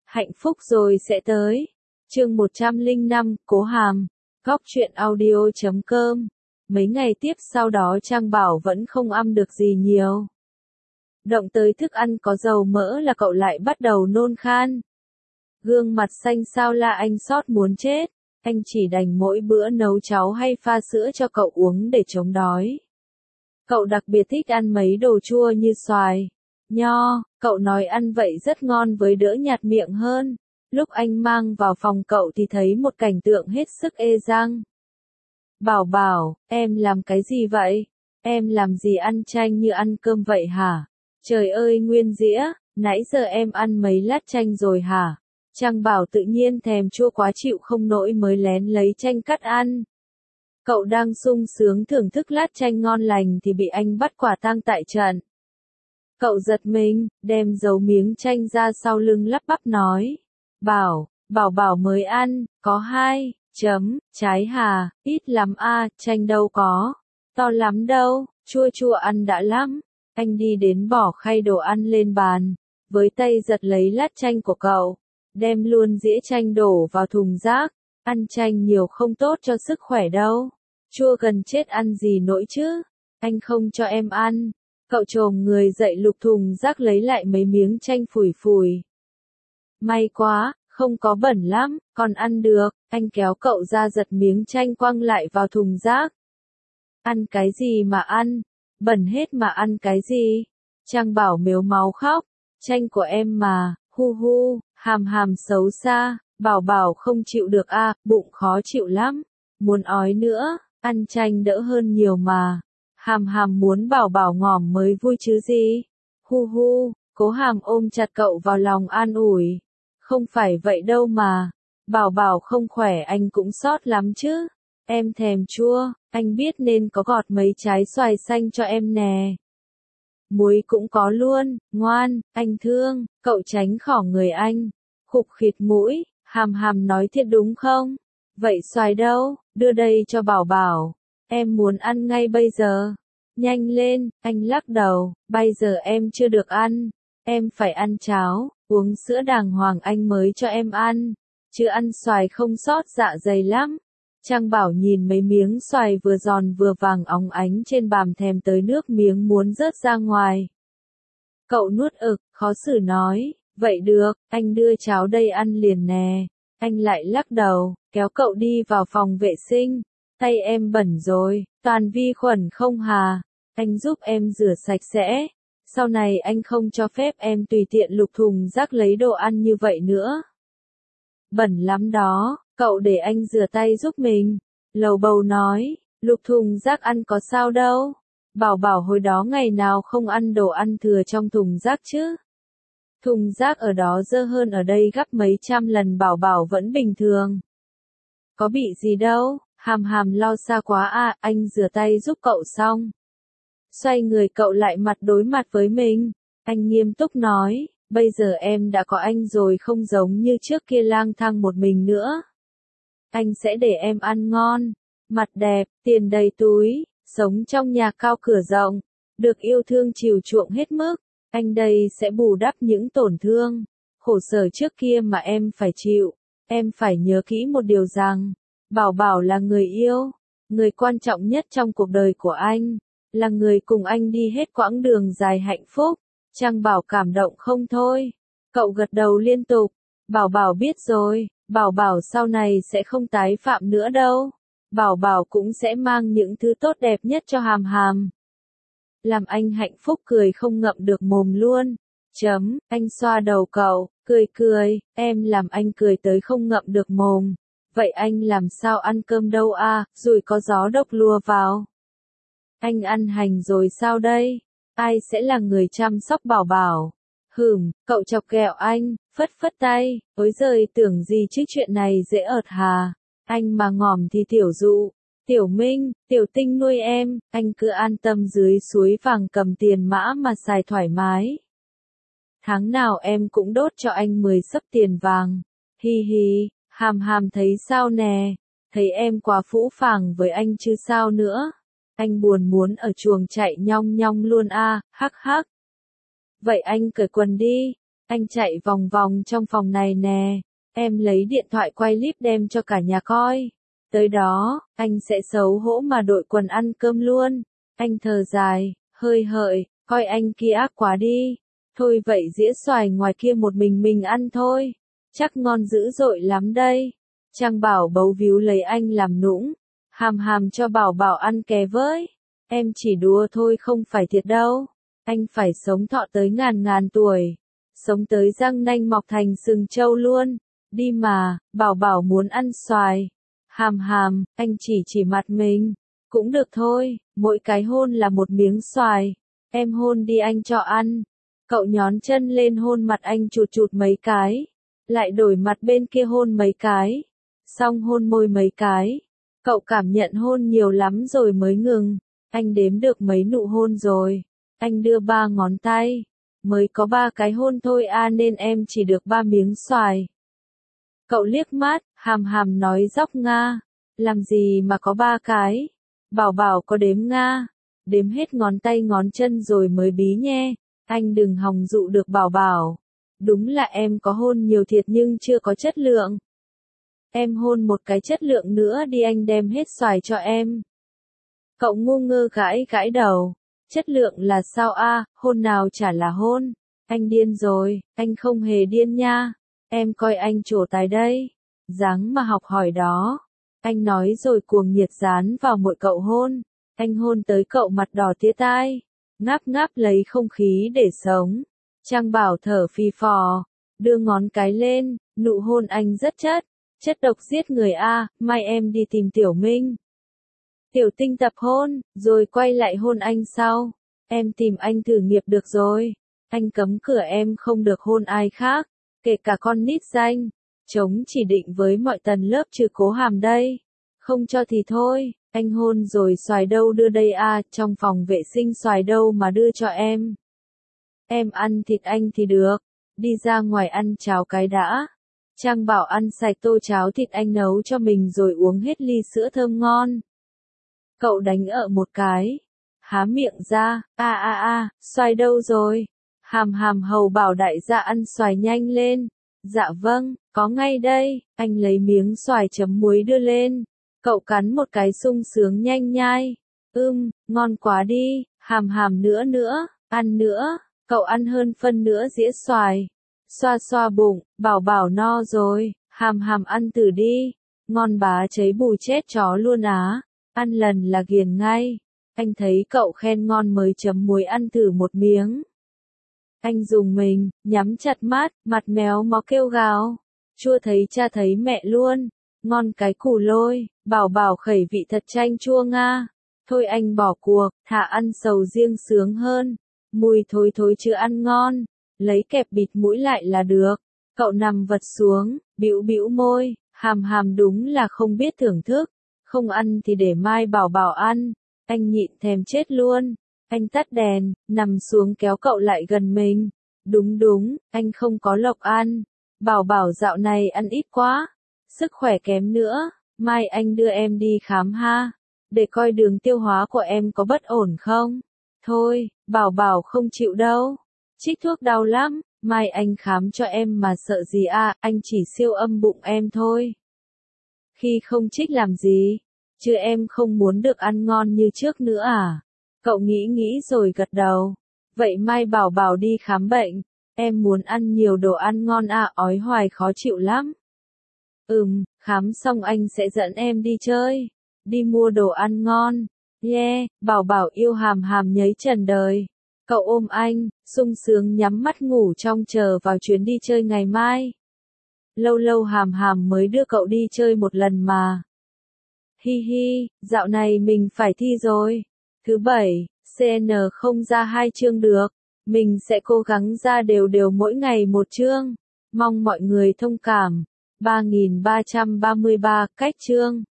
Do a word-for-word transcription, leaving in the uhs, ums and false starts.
Hạnh phúc rồi sẽ tới. Chương một trăm lẻ năm, Cố Hàm. Góc truyện audio chấm com. Mấy ngày tiếp sau đó Trang Bảo vẫn không ăn được gì nhiều. Động tới thức ăn có dầu mỡ là cậu lại bắt đầu nôn khan. Gương mặt xanh xao la anh xót muốn chết. Anh chỉ đành mỗi bữa nấu cháo hay pha sữa cho cậu uống để chống đói. Cậu đặc biệt thích ăn mấy đồ chua như xoài, nho, cậu nói ăn vậy rất ngon với đỡ nhạt miệng hơn. Lúc anh mang vào phòng cậu thì thấy một cảnh tượng hết sức ê răng. Bảo Bảo, em làm cái gì vậy? Em làm gì ăn chanh như ăn cơm vậy hả? Trời ơi Nguyên Dĩa, nãy giờ em ăn mấy lát chanh rồi hả? Trang Bảo tự nhiên thèm chua quá chịu không nổi mới lén lấy chanh cắt ăn. Cậu đang sung sướng thưởng thức lát chanh ngon lành thì bị anh bắt quả tang tại trận. Cậu giật mình, đem giấu miếng chanh ra sau lưng lắp bắp nói. Bảo, Bảo Bảo mới ăn, có hai, chấm, trái hà, ít lắm a, chanh đâu có, to lắm đâu, chua chua ăn đã lắm. Anh đi đến bỏ khay đồ ăn lên bàn, với tay giật lấy lát chanh của cậu, đem luôn dĩa chanh đổ vào thùng rác. Ăn chanh nhiều không tốt cho sức khỏe đâu. Chua gần chết ăn gì nổi chứ. Anh không cho em ăn. Cậu chồm người dậy lục thùng rác lấy lại mấy miếng chanh phủi phủi. May quá, không có bẩn lắm, còn ăn được. Anh kéo cậu ra giật miếng chanh quăng lại vào thùng rác. Ăn cái gì mà ăn? Bẩn hết mà ăn cái gì? Trang Bảo mếu máu khóc. Chanh của em mà, hu hu, Hàm Hàm xấu xa. Bảo Bảo không chịu được a, à, bụng khó chịu lắm. Muốn ói nữa, ăn chanh đỡ hơn nhiều mà. Hàm Hàm muốn Bảo Bảo ngỏm mới vui chứ gì. Hu hu, Cố Hàm ôm chặt cậu vào lòng an ủi. Không phải vậy đâu mà. Bảo Bảo không khỏe anh cũng sót lắm chứ. Em thèm chua, anh biết nên có gọt mấy trái xoài xanh cho em nè. Muối cũng có luôn, ngoan, anh thương, cậu tránh khỏi người anh. Khục khịt mũi, Hàm Hàm nói thiệt đúng không? Vậy xoài đâu, đưa đây cho Bảo Bảo. Em muốn ăn ngay bây giờ. Nhanh lên, anh lắc đầu, bây giờ em chưa được ăn. Em phải ăn cháo, uống sữa đàng hoàng anh mới cho em ăn. Chứ ăn xoài không sót dạ dày lắm. Trang Bảo nhìn mấy miếng xoài vừa giòn vừa vàng óng ánh trên bàm thèm tới nước miếng muốn rớt ra ngoài. Cậu nuốt ực, khó xử nói, vậy được, anh đưa cháo đây ăn liền nè. Anh lại lắc đầu, kéo cậu đi vào phòng vệ sinh. Tay em bẩn rồi, toàn vi khuẩn không hà. Anh giúp em rửa sạch sẽ. Sau này anh không cho phép em tùy tiện lục thùng rác lấy đồ ăn như vậy nữa. Bẩn lắm đó, cậu để anh rửa tay giúp mình. Lầu bầu nói, lục thùng rác ăn có sao đâu. Bảo Bảo hồi đó ngày nào không ăn đồ ăn thừa trong thùng rác chứ. Thùng rác ở đó dơ hơn ở đây gấp mấy trăm lần. Bảo Bảo vẫn bình thường. Có bị gì đâu, Hàm Hàm lo xa quá à, anh rửa tay giúp cậu xong. Xoay người cậu lại mặt đối mặt với mình. Anh nghiêm túc nói, bây giờ em đã có anh rồi không giống như trước kia lang thang một mình nữa. Anh sẽ để em ăn ngon, mặt đẹp, tiền đầy túi, sống trong nhà cao cửa rộng, được yêu thương chiều chuộng hết mức. Anh đây sẽ bù đắp những tổn thương, khổ sở trước kia mà em phải chịu. Em phải nhớ kỹ một điều rằng, Bảo Bảo là người yêu, người quan trọng nhất trong cuộc đời của anh, là người cùng anh đi hết quãng đường dài hạnh phúc. Trang Bảo cảm động không thôi. Cậu gật đầu liên tục. Bảo Bảo biết rồi, Bảo Bảo sau này sẽ không tái phạm nữa đâu. Bảo Bảo cũng sẽ mang những thứ tốt đẹp nhất cho Hàm Hàm. Làm anh hạnh phúc cười không ngậm được mồm luôn. Chấm, anh xoa đầu cậu, cười cười, em làm anh cười tới không ngậm được mồm. Vậy anh làm sao ăn cơm đâu à, rồi có gió độc lùa vào. Anh ăn hành rồi sao đây? Ai sẽ là người chăm sóc Bảo Bảo? Hừm, cậu chọc ghẹo anh, phất phất tay, ối giời tưởng gì chứ chuyện này dễ ợt hà. Anh mà ngỏm thì tiểu dụ, tiểu minh, tiểu tinh nuôi em, anh cứ an tâm dưới suối vàng cầm tiền mã mà xài thoải mái. Tháng nào em cũng đốt cho anh mười xấp tiền vàng. Hi hi, Hàm Hàm thấy sao nè? Thấy em quá phũ phàng với anh chứ sao nữa? Anh buồn muốn ở chuồng chạy nhong nhong luôn a, à, hắc hắc. Vậy anh cởi quần đi. Anh chạy vòng vòng trong phòng này nè. Em lấy điện thoại quay clip đem cho cả nhà coi. Tới đó, anh sẽ xấu hổ mà đội quần ăn cơm luôn. Anh thở dài, hơi hợi, coi anh kia ác quá đi. Thôi vậy dĩa xoài ngoài kia một mình mình ăn thôi. Chắc ngon dữ dội lắm đây. Trang Bảo bấu víu lấy anh làm nũng. Hàm hàm cho Bảo Bảo ăn ké với. Em chỉ đùa thôi không phải thiệt đâu. Anh phải sống thọ tới ngàn ngàn tuổi. Sống tới răng nanh mọc thành sừng trâu luôn. Đi mà, Bảo Bảo muốn ăn xoài. Hàm hàm, anh chỉ chỉ mặt mình. Cũng được thôi, mỗi cái hôn là một miếng xoài. Em hôn đi anh cho ăn. Cậu nhón chân lên hôn mặt anh chụt chụt mấy cái. Lại đổi mặt bên kia hôn mấy cái. Xong hôn môi mấy cái. Cậu cảm nhận hôn nhiều lắm rồi mới ngừng. Anh đếm được mấy nụ hôn rồi. Anh đưa ba ngón tay. Mới có ba cái hôn thôi à nên em chỉ được ba miếng xoài. Cậu liếc mắt, hàm hàm nói dóc nga. Làm gì mà có ba cái? Bảo Bảo có đếm nga. Đếm hết ngón tay ngón chân rồi mới bí nhé. Anh đừng hòng dụ được Bảo Bảo. Đúng là em có hôn nhiều thiệt nhưng chưa có chất lượng. Em hôn một cái chất lượng nữa đi anh đem hết xoài cho em. Cậu ngu ngơ gãi gãi đầu. Chất lượng là sao a? Hôn nào chả là hôn. Anh điên rồi, anh không hề điên nha. Em coi anh trổ tài đây. Dáng mà học hỏi đó. Anh nói rồi cuồng nhiệt dán vào mỗi cậu hôn. Anh hôn tới cậu mặt đỏ tía tai. Ngáp ngáp lấy không khí để sống. Trang Bảo thở phì phò. Đưa ngón cái lên, nụ hôn anh rất chất. Chất độc giết người a, mai em đi tìm Tiểu Minh. Tiểu Tinh tập hôn, rồi quay lại hôn anh sau. Em tìm anh thử nghiệp được rồi. Anh cấm cửa em không được hôn ai khác, kể cả con nít danh. Chống chỉ định với mọi tầng lớp trừ Cố Hàm đây. Không cho thì thôi, anh hôn rồi xoài đâu đưa đây à, trong phòng vệ sinh xoài đâu mà đưa cho em. Em ăn thịt anh thì được, đi ra ngoài ăn cháo cái đã. Trang Bảo ăn sạch tô cháo thịt anh nấu cho mình rồi uống hết ly sữa thơm ngon. Cậu đánh ở một cái. Há miệng ra, a a a, xoài đâu rồi? Hàm hàm hầu bảo đại gia ăn xoài nhanh lên. Dạ vâng, có ngay đây, anh lấy miếng xoài chấm muối đưa lên. Cậu cắn một cái sung sướng nhanh nhai. Ưm, ngon quá đi, hàm hàm nữa nữa, ăn nữa, cậu ăn hơn phân nữa dĩa xoài. Xoa xoa bụng, Bảo Bảo no rồi, hàm hàm ăn thử đi. Ngon bá cháy bùi chết chó luôn á. Ăn lần là ghiền ngay. Anh thấy cậu khen ngon mới chấm muối ăn thử một miếng. Anh dùng mình, nhắm chặt mắt, mặt méo mó kêu gào. Chua thấy cha thấy mẹ luôn. Ngon cái củ lôi, Bảo Bảo khẩy vị thật chanh chua nga. Thôi anh bỏ cuộc, thà ăn sầu riêng sướng hơn. Mùi thối thối chứ ăn ngon. Lấy kẹp bịt mũi lại là được. Cậu nằm vật xuống, bĩu bĩu môi, hàm hàm đúng là không biết thưởng thức. Không ăn thì để mai Bảo Bảo ăn. Anh nhịn thèm chết luôn. Anh tắt đèn, nằm xuống kéo cậu lại gần mình. Đúng đúng, anh không có lộc ăn. Bảo Bảo dạo này ăn ít quá. Sức khỏe kém nữa. Mai anh đưa em đi khám ha. Để coi đường tiêu hóa của em có bất ổn không. Thôi, Bảo Bảo không chịu đâu. Trích thuốc đau lắm. Mai anh khám cho em mà sợ gì à, anh chỉ siêu âm bụng em thôi. Khi không trích làm gì? Chứ em không muốn được ăn ngon như trước nữa à? Cậu nghĩ nghĩ rồi gật đầu. Vậy mai Bảo Bảo đi khám bệnh. Em muốn ăn nhiều đồ ăn ngon à, ói hoài khó chịu lắm. Ừm, khám xong anh sẽ dẫn em đi chơi. Đi mua đồ ăn ngon. Yeah, Bảo Bảo yêu hàm hàm nhấy trần đời. Cậu ôm anh, sung sướng nhắm mắt ngủ trong chờ vào chuyến đi chơi ngày mai. Lâu lâu hàm hàm mới đưa cậu đi chơi một lần mà. Hi hi, dạo này mình phải thi rồi. Thứ bảy, xê en không ra hai chương được. Mình sẽ cố gắng ra đều đều mỗi ngày một chương. Mong mọi người thông cảm. ba nghìn ba trăm ba mươi ba cách chương.